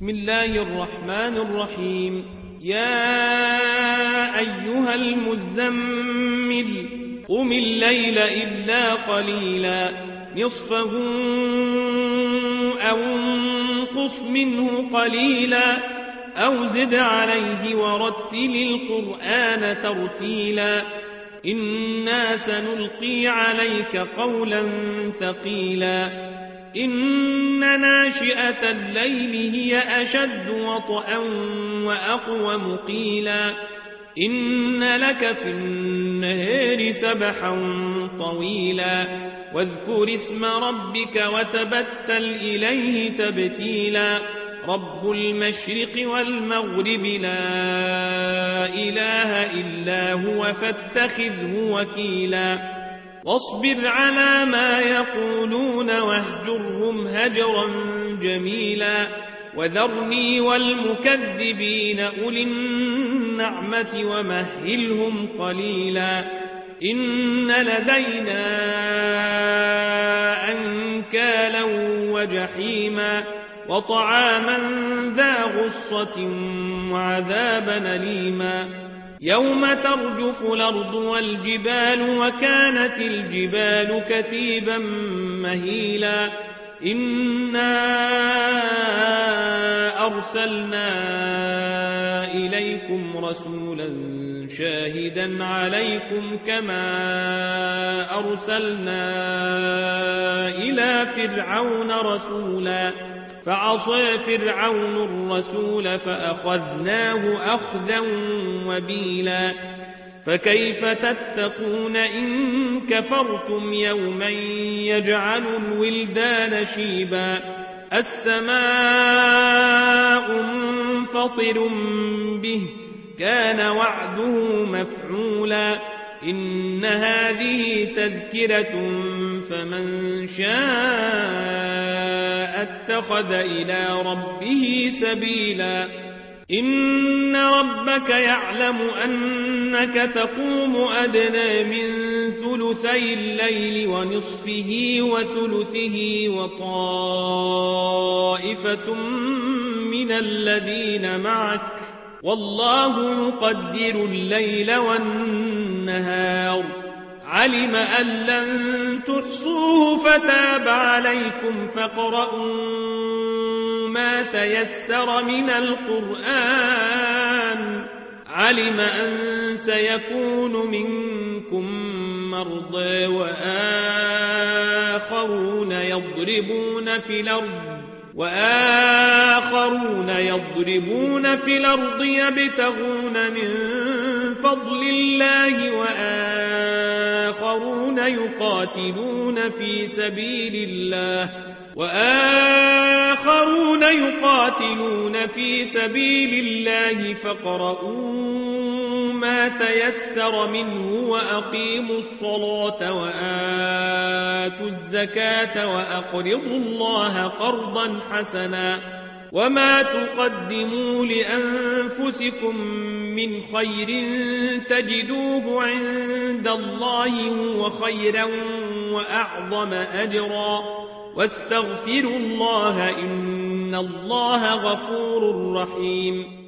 بسم الله الرحمن الرحيم. يا أيها المزمل قم الليل إلا قليلا نصفه أو انقص منه قليلا أو زد عليه ورتل القرآن ترتيلا إنا سنلقي عليك قولا ثقيلا إن ناشئة الليل هي أشد وطئا وأقوم قيلا إن لك في النهار سبحا طويلا واذكر اسم ربك وتبتل إليه تبتيلا رب المشرق والمغرب لا إله إلا هو فاتخذه وكيلا واصبر على ما يقولون واهجرهم هجرا جميلا وذرني والمكذبين أولي النعمة ومهلهم قليلا إن لدينا أنكالا وجحيما وطعاما ذا غصة وعذابا أليما يوم ترجف الأرض والجبال وكانت الجبال كثيبا مهيلا إنا أرسلنا إليكم رسولا شاهدا عليكم كما أرسلنا إلى فرعون رسولا فعصى فرعون الرسول فأخذناه أخذا وبيلا فكيف تتقون إن كفرتم يوما يجعل الولدان شيبا السماء منفطر به كان وعده مفعولا إن هذه تذكرة فمن شاء اتخذ إلى ربه سبيلا إن ربك يعلم أنك تقوم أدنى من ثلثي الليل ونصفه وثلثه وطائفة من الذين معك والله يقدر الليل والنهار علم أن لن تحصوه فتاب عليكم فاقرؤوا ما تيسر من القرآن علم أن سيكون منكم مرضى وآخرون يضربون في الأرض يبتغون من فضل الله وآخرون يقاتلون في سبيل الله فاقرؤوا ما تيسر منه وأقيموا الصلاة وآتوا الزكاة وأقرضوا الله قرضا حسنا وما تقدموا لأنفسكم من خير تجدوه عند الله هو خيرا وأعظم أجرا واستغفروا الله إن الله غفور رحيم